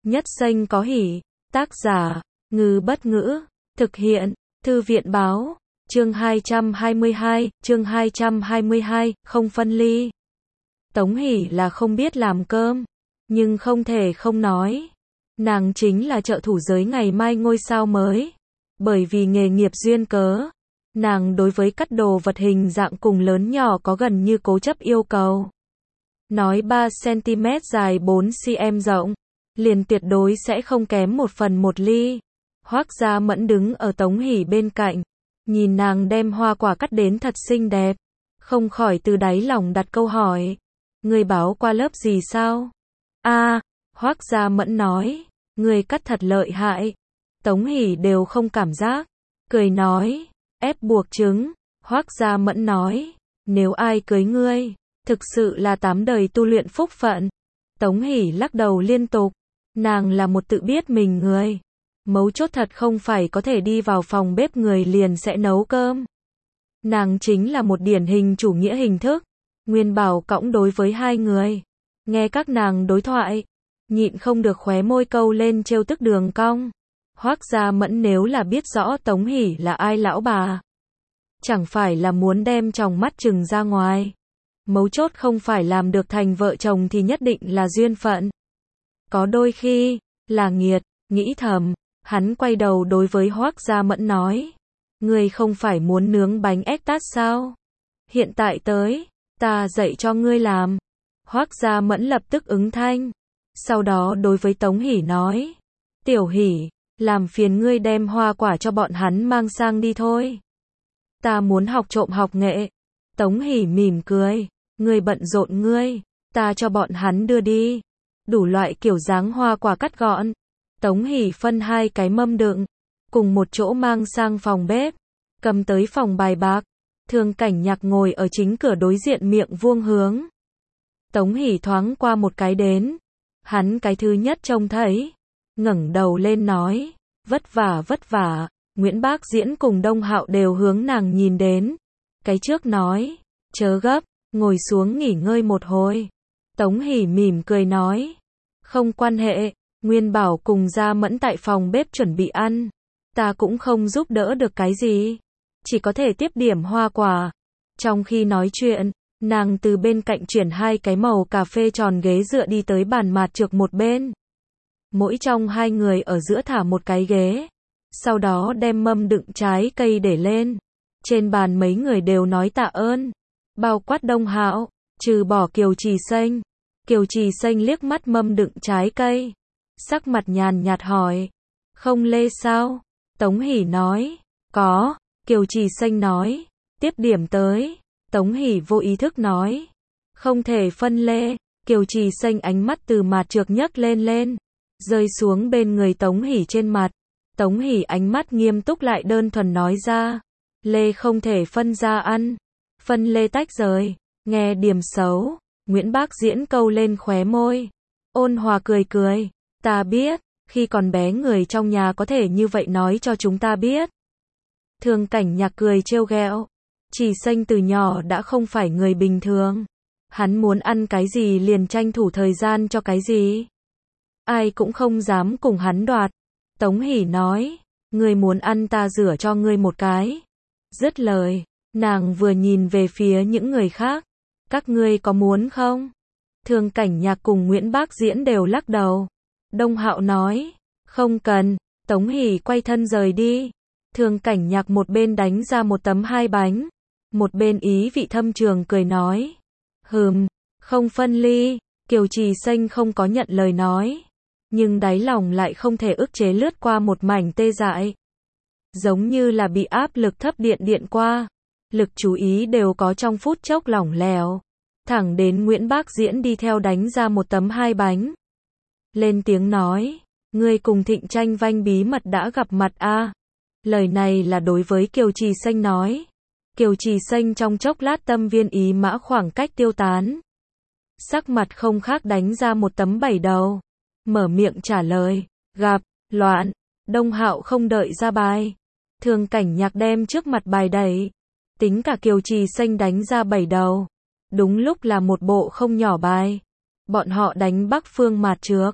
Nhất xanh có hỉ. Tác giả, Ngư Bất Ngữ. Thực hiện, Thư viện Báo. Chương 222, không phân ly. Tống Hỷ là không biết làm cơm, nhưng không thể không nói. Nàng chính là trợ thủ giới ngày mai ngôi sao mới. Bởi vì nghề nghiệp duyên cớ, nàng đối với cắt đồ vật hình dạng cùng lớn nhỏ có gần như cố chấp yêu cầu. Nói 3cm dài 4cm rộng, liền tuyệt đối sẽ không kém 1/1 ly. Hoắc Gia Mẫn đứng ở Tống Hỷ bên cạnh, nhìn nàng đem hoa quả cắt đến thật xinh đẹp, không khỏi từ đáy lòng đặt câu hỏi. Người báo qua lớp gì sao? Hoắc Gia Mẫn nói, người cắt thật lợi hại. Tống Hỷ đều không cảm giác, cười nói, ép buộc trứng. Hoắc Gia Mẫn nói, nếu ai cưới ngươi, thực sự là 8 đời tu luyện phúc phận. Tống Hỷ lắc đầu liên tục, nàng là một tự biết mình người. Mấu chốt thật không phải có thể đi vào phòng bếp người liền sẽ nấu cơm. Nàng chính là một điển hình chủ nghĩa hình thức. Nguyên Bảo cõng đối với hai người. Nghe các nàng đối thoại, nhịn không được khóe môi câu lên trêu tức đường cong. Hoắc Gia Mẫn nếu là biết rõ Tống Hỷ là ai lão bà, chẳng phải là muốn đem tròng mắt trừng ra ngoài. Mấu chốt không phải làm được thành vợ chồng thì nhất định là duyên phận. Có đôi khi, là nghiệt, nghĩ thầm. Hắn quay đầu đối với Hoắc Gia Mẫn nói, ngươi không phải muốn nướng bánh ếch tát sao? Hiện tại tới, ta dạy cho ngươi làm. Hoắc Gia Mẫn lập tức ứng thanh. Sau đó đối với Tống Hỷ nói, Tiểu Hỷ, làm phiền ngươi đem hoa quả cho bọn hắn mang sang đi thôi. Ta muốn học trộm học nghệ. Tống Hỷ mỉm cười, ngươi bận rộn ngươi, ta cho bọn hắn đưa đi. Đủ loại kiểu dáng hoa quả cắt gọn. Tống Hỷ phân 2 cái mâm đựng, cùng một chỗ mang sang phòng bếp, cầm tới phòng bài bạc. Thương Cảnh Nhạc ngồi ở chính cửa đối diện miệng vuông hướng. Tống Hỷ thoáng qua một cái đến, hắn cái thứ nhất trông thấy, ngẩng đầu lên nói, vất vả. Nguyễn Bác Diễn cùng Đông Hạo đều hướng nàng nhìn đến. Cái trước nói, chớ gấp, ngồi xuống nghỉ ngơi một hồi. Tống Hỷ mỉm cười nói, không quan hệ. Nguyên Bảo cùng Gia Mẫn tại phòng bếp chuẩn bị ăn, ta cũng không giúp đỡ được cái gì, chỉ có thể tiếp điểm hoa quả. Trong khi nói chuyện, nàng từ bên cạnh chuyển 2 cái màu cà phê tròn ghế dựa đi tới bàn mạt trược một bên. Mỗi trong 2 người ở giữa thả một cái ghế, sau đó đem mâm đựng trái cây để lên. Trên bàn mấy người đều nói tạ ơn, bao quát Đông Hạo, trừ bỏ Kiều Trì Xanh. Kiều Trì Xanh liếc mắt mâm đựng trái cây, sắc mặt nhàn nhạt hỏi, không lê sao? Tống Hỷ nói, có. Kiều Trì Xanh nói, tiếp điểm tới. Tống Hỷ vô ý thức nói, không thể phân lê. Kiều Trì Xanh ánh mắt từ mạt trược nhấc lên, rơi xuống bên người Tống Hỷ trên mặt. Tống Hỷ ánh mắt nghiêm túc lại đơn thuần nói ra, lê không thể phân ra ăn, phân lê tách rời. Nghe điểm xấu, Nguyễn Bác Diễn câu lên khóe môi, ôn hòa cười. Ta biết, khi còn bé người trong nhà có thể như vậy nói cho chúng ta biết. Thương Cảnh Nhạc cười trêu ghẹo, Trì Xanh từ nhỏ đã không phải người bình thường. Hắn muốn ăn cái gì liền tranh thủ thời gian cho cái gì. Ai cũng không dám cùng hắn đoạt. Tống Hỷ nói, ngươi muốn ăn ta rửa cho ngươi một cái. Dứt lời, nàng vừa nhìn về phía những người khác, các ngươi có muốn không? Thương Cảnh Nhạc cùng Nguyễn Bác Diễn đều lắc đầu. Đông Hạo nói, không cần. Tống Hỷ quay thân rời đi. Thương Cảnh Nhạc một bên đánh ra một tấm 2 bánh, một bên ý vị thâm trường cười nói, không phân ly. Kiều Trì Xanh không có nhận lời nói, nhưng đáy lòng lại không thể ức chế lướt qua một mảnh tê dại. Giống như là bị áp lực thấp điện qua, lực chú ý đều có trong phút chốc lỏng lẻo. Thẳng đến Nguyễn Bác Diễn đi theo đánh ra một tấm 2 bánh. Lên tiếng nói, ngươi cùng Thịnh Tranh Vanh bí mật đã gặp mặt a? Lời này là đối với Kiều Trì Xanh nói. Kiều Trì Xanh trong chốc lát tâm viên ý mã khoảng cách tiêu tán. Sắc mặt không khác đánh ra một tấm 7 đầu. Mở miệng trả lời, gặp, loạn. Đông Hạo không đợi ra bài. Thương Cảnh Nhạc đem trước mặt bài đẩy. Tính cả Kiều Trì Xanh đánh ra 7 đầu. Đúng lúc là một bộ không nhỏ bài. Bọn họ đánh Bắc Phương mạt trược.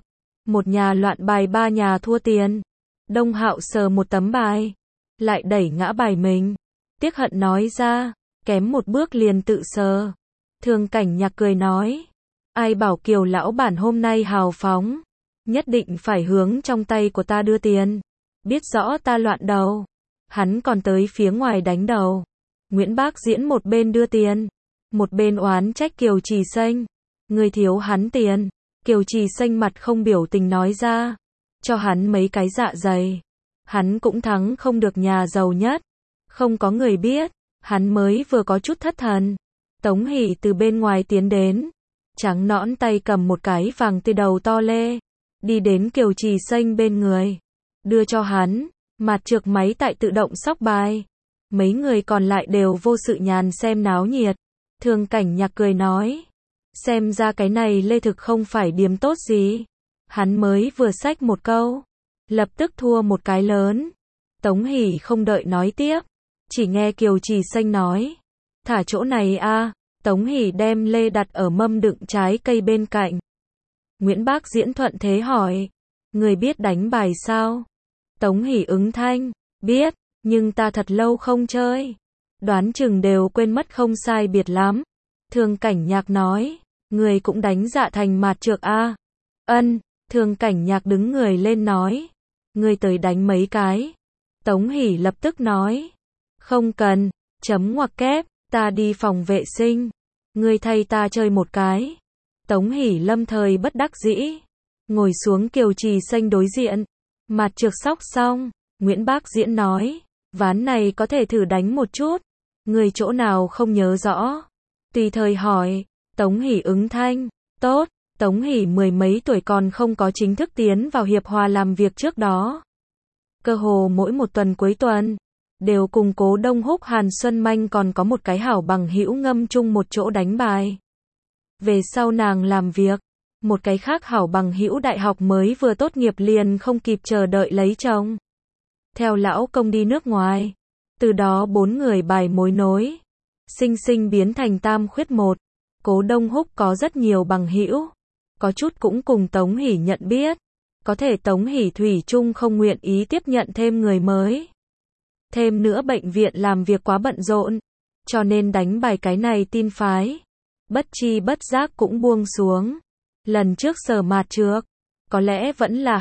Một nhà loạn bài ba nhà thua tiền. Đông Hạo sờ một tấm bài, lại đẩy ngã bài mình. Tiếc hận nói ra, kém một bước liền tự sờ. Thường Cảnh Nhạc cười nói, ai bảo Kiều lão bản hôm nay hào phóng, nhất định phải hướng trong tay của ta đưa tiền. Biết rõ ta loạn đầu, hắn còn tới phía ngoài đánh đầu. Nguyễn Bác Diễn một bên đưa tiền, một bên oán trách Kiều Trì Xanh, người thiếu hắn tiền. Kiều Trì Xanh mặt không biểu tình nói ra, cho hắn mấy cái dạ dày, hắn cũng thắng không được nhà giàu nhất. Không có người biết, hắn mới vừa có chút thất thần. Tống Hỷ từ bên ngoài tiến đến, trắng nõn tay cầm một cái vàng tươi đầu to lê, đi đến Kiều Trì Xanh bên người, đưa cho hắn. Mạt trược máy tại tự động sóc bài. Mấy người còn lại đều vô sự nhàn xem náo nhiệt. Thường Cảnh Nhạc cười nói, xem ra cái này lê thực không phải điếm tốt gì. Hắn mới vừa xách một câu, lập tức thua một cái lớn. Tống Hỷ không đợi nói tiếp, chỉ nghe Kiều Trì Xanh nói, thả chỗ này a. Tống Hỷ đem lê đặt ở mâm đựng trái cây bên cạnh. Nguyễn Bác Diễn thuận thế hỏi, người biết đánh bài sao? Tống Hỷ ứng thanh, biết, nhưng ta thật lâu không chơi. Đoán chừng đều quên mất không sai biệt lắm. Thường Cảnh Nhạc nói, người cũng đánh dạ thành mạt trược a. Ân. Thường Cảnh Nhạc đứng người lên nói, người tới đánh mấy cái. Tống Hỷ lập tức nói, không cần, chấm ngoặc kép, ta đi phòng vệ sinh. Người thay ta chơi một cái. Tống Hỷ lâm thời bất đắc dĩ, ngồi xuống Kiều Trì Xanh đối diện. Mạt trược sóc xong, Nguyễn Bác Diễn nói, ván này có thể thử đánh một chút. Người chỗ nào không nhớ rõ? Tùy thời hỏi. Tống Hỷ ứng thanh, tốt. Tống Hỷ mười mấy tuổi còn không có chính thức tiến vào hiệp hòa làm việc trước đó. Cơ hồ mỗi một tuần cuối tuần, đều cùng Cố Đông Húc Hàn Xuân Manh còn có một cái hảo bằng hữu ngâm chung một chỗ đánh bài. Về sau nàng làm việc, một cái khác hảo bằng hữu đại học mới vừa tốt nghiệp liền không kịp chờ đợi lấy chồng. Theo lão công đi nước ngoài, từ đó bốn người bài mối nối, sinh sinh biến thành tam khuyết một. Cố Đông Húc có rất nhiều bằng hữu, có chút cũng cùng Tống Hỷ nhận biết, có thể Tống Hỷ thủy chung không nguyện ý tiếp nhận thêm người mới. Thêm nữa bệnh viện làm việc quá bận rộn, cho nên đánh bài cái này tin phái, bất chi bất giác cũng buông xuống. Lần trước sờ mạt trược, có lẽ vẫn là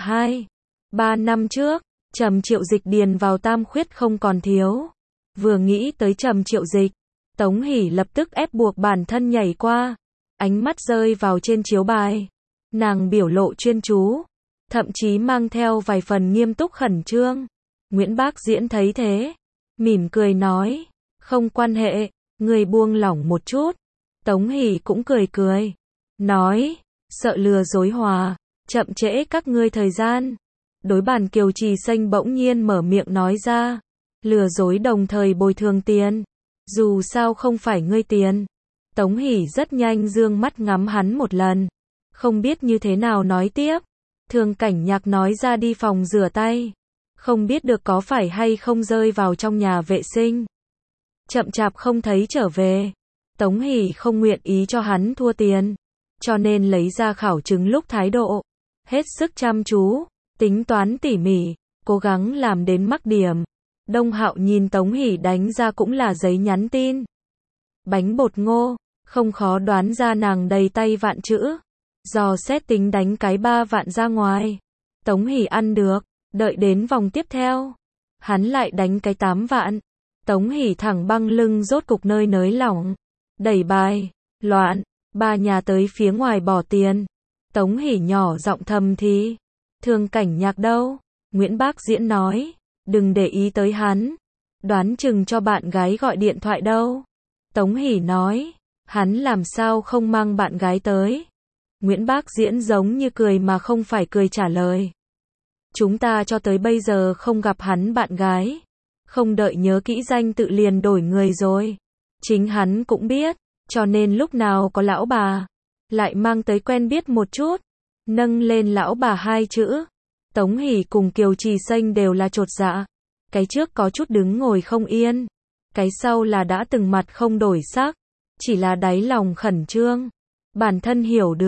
2-3 năm trước, Trầm Triệu Dịch điền vào tam khuyết không còn thiếu. Vừa nghĩ tới Trầm Triệu Dịch, Tống Hỷ lập tức ép buộc bản thân nhảy qua, ánh mắt rơi vào trên chiếu bài. Nàng biểu lộ chuyên chú, thậm chí mang theo vài phần nghiêm túc khẩn trương. Nguyễn Bác Diễn thấy thế, mỉm cười nói, không quan hệ, người buông lỏng một chút. Tống Hỷ cũng cười cười, nói, sợ lừa dối hòa, chậm trễ các ngươi thời gian. Đối bàn Kiều Trì Xanh bỗng nhiên mở miệng nói ra, lừa dối đồng thời bồi thường tiền, dù sao không phải ngươi tiền. Tống Hỷ rất nhanh dương mắt ngắm hắn một lần, không biết như thế nào nói tiếp. Thường Cảnh Nhạc nói ra đi phòng rửa tay, không biết được có phải hay không rơi vào trong nhà vệ sinh. Chậm chạp không thấy trở về. Tống Hỷ không nguyện ý cho hắn thua tiền, cho nên lấy ra khảo chứng lúc thái độ, hết sức chăm chú, tính toán tỉ mỉ, cố gắng làm đến mắc điểm. Đông Hạo nhìn Tống Hỷ đánh ra cũng là giấy nhắn tin. Bánh bột ngô, không khó đoán ra nàng đầy tay vạn chữ. Dò xét tính đánh cái 3 vạn ra ngoài. Tống Hỷ ăn được, đợi đến vòng tiếp theo, hắn lại đánh cái 8 vạn. Tống Hỷ thẳng băng lưng rốt cục nơi nới lỏng. Đẩy bài, loạn, ba nhà tới phía ngoài bỏ tiền. Tống Hỷ nhỏ giọng thầm thì, Thường Cảnh Nhạc đâu? Nguyễn Bác Diễn nói, đừng để ý tới hắn, đoán chừng cho bạn gái gọi điện thoại đâu. Tống Hỷ nói, hắn làm sao không mang bạn gái tới? Nguyễn Bác Diễn giống như cười mà không phải cười trả lời, chúng ta cho tới bây giờ không gặp hắn bạn gái, không đợi nhớ kỹ danh tự liền đổi người rồi. Chính hắn cũng biết, cho nên lúc nào có lão bà, lại mang tới quen biết một chút. Nâng lên lão bà 2 chữ, Tống Hỷ cùng Kiều Trì Xanh đều là chột dạ. Cái trước có chút đứng ngồi không yên, cái sau là đã từng mặt không đổi sắc, chỉ là đáy lòng khẩn trương. Bản thân hiểu được,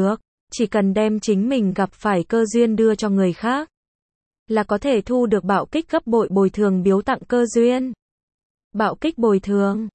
chỉ cần đem chính mình gặp phải cơ duyên đưa cho người khác, là có thể thu được bạo kích gấp bội bồi thường biếu tặng cơ duyên. Bạo kích bồi thường